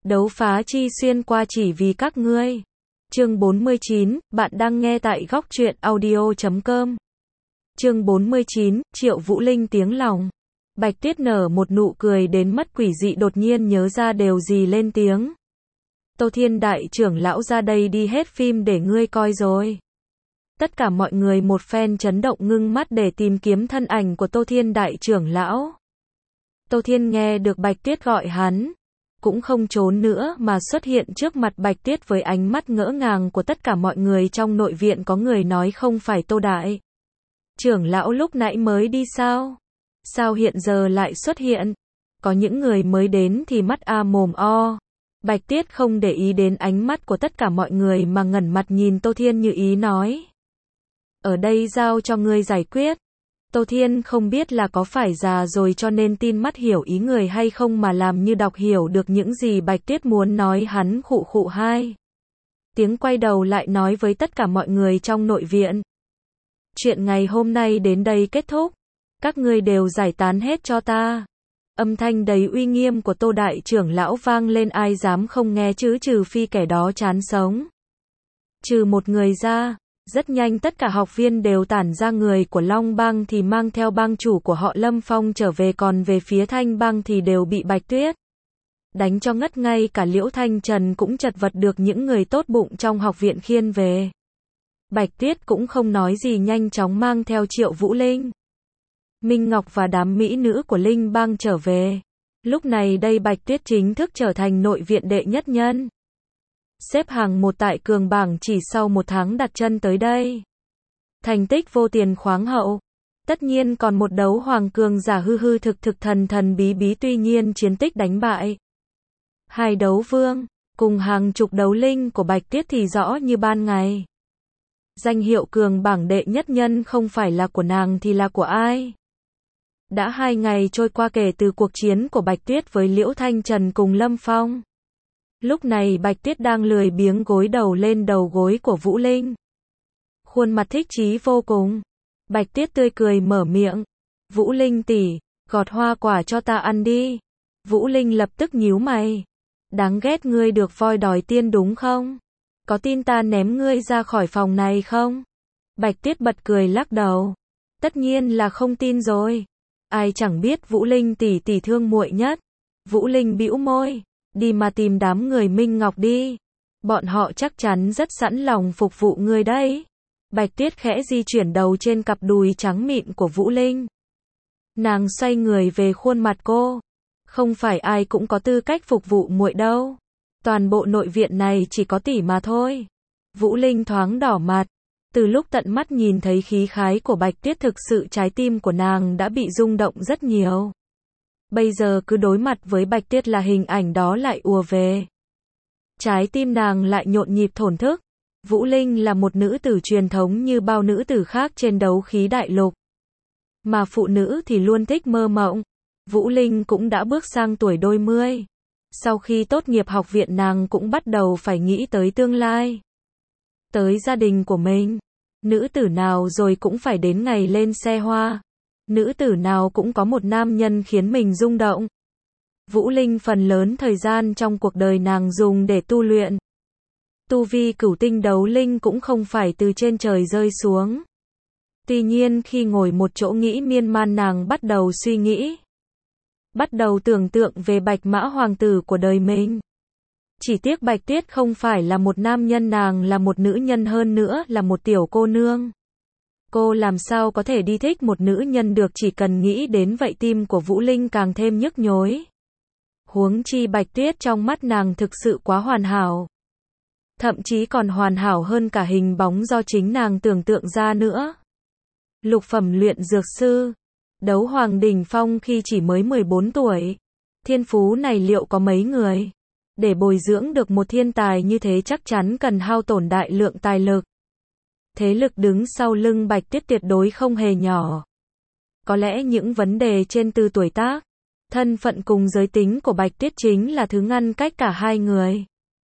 Đấu phá chi xuyên qua chỉ vì các ngươi. Chương 49, bạn đang nghe tại góc truyện audio.com. Chương 49, Triệu Vũ Linh tiếng lòng. Bạch Tuyết nở một nụ cười đến mất quỷ dị, đột nhiên nhớ ra điều gì lên tiếng. Tô Thiên đại trưởng lão ra đây đi hết phim để ngươi coi rồi. Tất cả mọi người một phen chấn động, ngưng mắt để tìm kiếm thân ảnh của Tô Thiên đại trưởng lão. Tô Thiên nghe được Bạch Tuyết gọi hắn, cũng không trốn nữa mà xuất hiện trước mặt Bạch Tuyết với ánh mắt ngỡ ngàng của tất cả mọi người trong nội viện. Có người nói không phải Tô đại trưởng lão lúc nãy mới đi sao? Sao hiện giờ lại xuất hiện? Có những người mới đến thì mắt a mồm o. Bạch Tuyết không để ý đến ánh mắt của tất cả mọi người mà ngẩng mặt nhìn Tô Thiên như ý nói. Ở đây giao cho ngươi giải quyết. Tô Thiên không biết là có phải già rồi cho nên tin mắt hiểu ý người hay không mà làm như đọc hiểu được những gì Bạch Tuyết muốn nói. Hắn khụ khụ hai tiếng, quay đầu lại nói với tất cả mọi người trong nội viện. Chuyện ngày hôm nay đến đây kết thúc. Các ngươi đều giải tán hết cho ta. Âm thanh đầy uy nghiêm của Tô đại trưởng lão vang lên, ai dám không nghe chứ, trừ phi kẻ đó chán sống. Trừ một người ra, rất nhanh tất cả học viên đều tản ra. Người của Long Bang thì mang theo bang chủ của họ Lâm Phong trở về, còn về phía Thanh Bang thì đều bị Bạch Tuyết đánh cho ngất. Ngay cả Liễu Thanh Trần cũng chật vật được những người tốt bụng trong học viện khiêng về. Bạch Tuyết cũng không nói gì, nhanh chóng mang theo Triệu Vũ Linh, Minh Ngọc và đám mỹ nữ của Linh Bang trở về. Lúc này đây Bạch Tuyết chính thức trở thành nội viện đệ nhất nhân, xếp hàng một tại cường bảng chỉ sau một tháng đặt chân tới đây. Thành tích vô tiền khoáng hậu. Tất nhiên còn một đấu hoàng cường giả hư hư thực thực, thần thần bí bí, tuy nhiên chiến tích đánh bại hai đấu vương cùng hàng chục đấu linh của Bạch Tuyết thì rõ như ban ngày. Danh hiệu cường bảng đệ nhất nhân không phải là của nàng thì là của ai? Đã 2 ngày trôi qua kể từ cuộc chiến của Bạch Tuyết với Liễu Thanh Trần cùng Lâm Phong. Lúc này Bạch Tuyết đang lười biếng gối đầu lên đầu gối của Vũ Linh, khuôn mặt thích chí vô cùng. Bạch Tuyết tươi cười mở miệng. Vũ Linh tỷ, gọt hoa quả cho ta ăn đi. Vũ Linh lập tức nhíu mày. Đáng ghét, ngươi được voi đòi tiên đúng không? Có tin ta ném ngươi ra khỏi phòng này không? Bạch Tuyết bật cười lắc đầu. Tất nhiên là không tin rồi. Ai chẳng biết Vũ Linh tỷ tỷ thương muội nhất. Vũ Linh bĩu môi. Đi mà tìm đám người Minh Ngọc đi. Bọn họ chắc chắn rất sẵn lòng phục vụ ngươi đấy. Bạch Tuyết khẽ di chuyển đầu trên cặp đùi trắng mịn của Vũ Linh. Nàng xoay người về khuôn mặt cô. Không phải ai cũng có tư cách phục vụ muội đâu. Toàn bộ nội viện này chỉ có tỷ mà thôi. Vũ Linh thoáng đỏ mặt. Từ lúc tận mắt nhìn thấy khí khái của Bạch Tuyết, thực sự trái tim của nàng đã bị rung động rất nhiều. Bây giờ cứ đối mặt với Bạch Tuyết là hình ảnh đó lại ùa về. Trái tim nàng lại nhộn nhịp thổn thức. Vũ Linh là một nữ tử truyền thống như bao nữ tử khác trên đấu khí đại lục. Mà phụ nữ thì luôn thích mơ mộng. Vũ Linh cũng đã bước sang tuổi đôi mươi. Sau khi tốt nghiệp học viện, nàng cũng bắt đầu phải nghĩ tới tương lai, tới gia đình của mình. Nữ tử nào rồi cũng phải đến ngày lên xe hoa. Nữ tử nào cũng có một nam nhân khiến mình rung động. Vũ Linh phần lớn thời gian trong cuộc đời nàng dùng để tu luyện. Tu vi cửu tinh đấu linh cũng không phải từ trên trời rơi xuống. Tuy nhiên khi ngồi một chỗ nghĩ miên man, nàng bắt đầu suy nghĩ. Bắt đầu tưởng tượng về Bạch Mã hoàng tử của đời mình. Chỉ tiếc Bạch Tuyết không phải là một nam nhân, nàng là một nữ nhân, hơn nữa là một tiểu cô nương. Cô làm sao có thể đi thích một nữ nhân được? Chỉ cần nghĩ đến vậy tim của Vũ Linh càng thêm nhức nhối. Huống chi Bạch Tuyết trong mắt nàng thực sự quá hoàn hảo. Thậm chí còn hoàn hảo hơn cả hình bóng do chính nàng tưởng tượng ra nữa. Lục phẩm luyện dược sư, đấu hoàng đỉnh phong khi chỉ mới 14 tuổi. Thiên phú này liệu có mấy người? Để bồi dưỡng được một thiên tài như thế chắc chắn cần hao tổn đại lượng tài lực. Thế lực đứng sau lưng Bạch Tuyết tuyệt đối không hề nhỏ. Có lẽ những vấn đề trên từ tuổi tác, thân phận cùng giới tính của Bạch Tuyết chính là thứ ngăn cách cả hai người.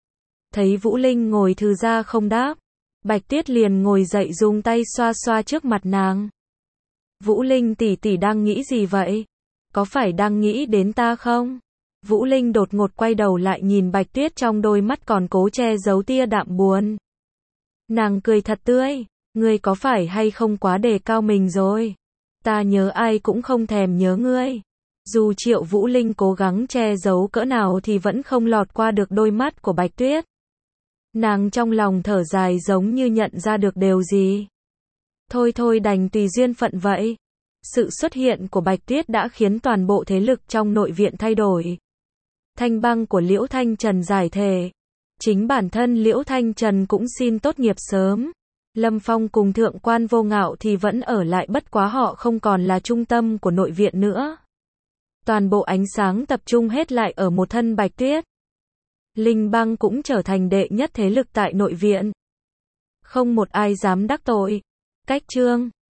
Thấy Vũ Linh ngồi thư ra không đáp, Bạch Tuyết liền ngồi dậy dùng tay xoa xoa trước mặt nàng. Vũ Linh tỷ tỷ đang nghĩ gì vậy? Có phải đang nghĩ đến ta không? Vũ Linh đột ngột quay đầu lại nhìn Bạch Tuyết trong đôi mắt còn cố che giấu tia đạm buồn. Nàng cười thật tươi, ngươi có phải hay không quá đề cao mình rồi? Ta nhớ ai cũng không thèm nhớ ngươi. Dù Triệu Vũ Linh cố gắng che giấu cỡ nào thì vẫn không lọt qua được đôi mắt của Bạch Tuyết. Nàng trong lòng thở dài giống như nhận ra được điều gì. Thôi thôi đành tùy duyên phận vậy. Sự xuất hiện của Bạch Tuyết đã khiến toàn bộ thế lực trong nội viện thay đổi. Thanh băng của Liễu Thanh Trần giải thể. Chính bản thân Liễu Thanh Trần cũng xin tốt nghiệp sớm. Lâm Phong cùng Thượng quan Vô Ngạo thì vẫn ở lại, bất quá họ không còn là trung tâm của nội viện nữa. Toàn bộ ánh sáng tập trung hết lại ở một thân Bạch Tuyết. Linh băng cũng trở thành đệ nhất thế lực tại nội viện. Không một ai dám đắc tội. Cách chương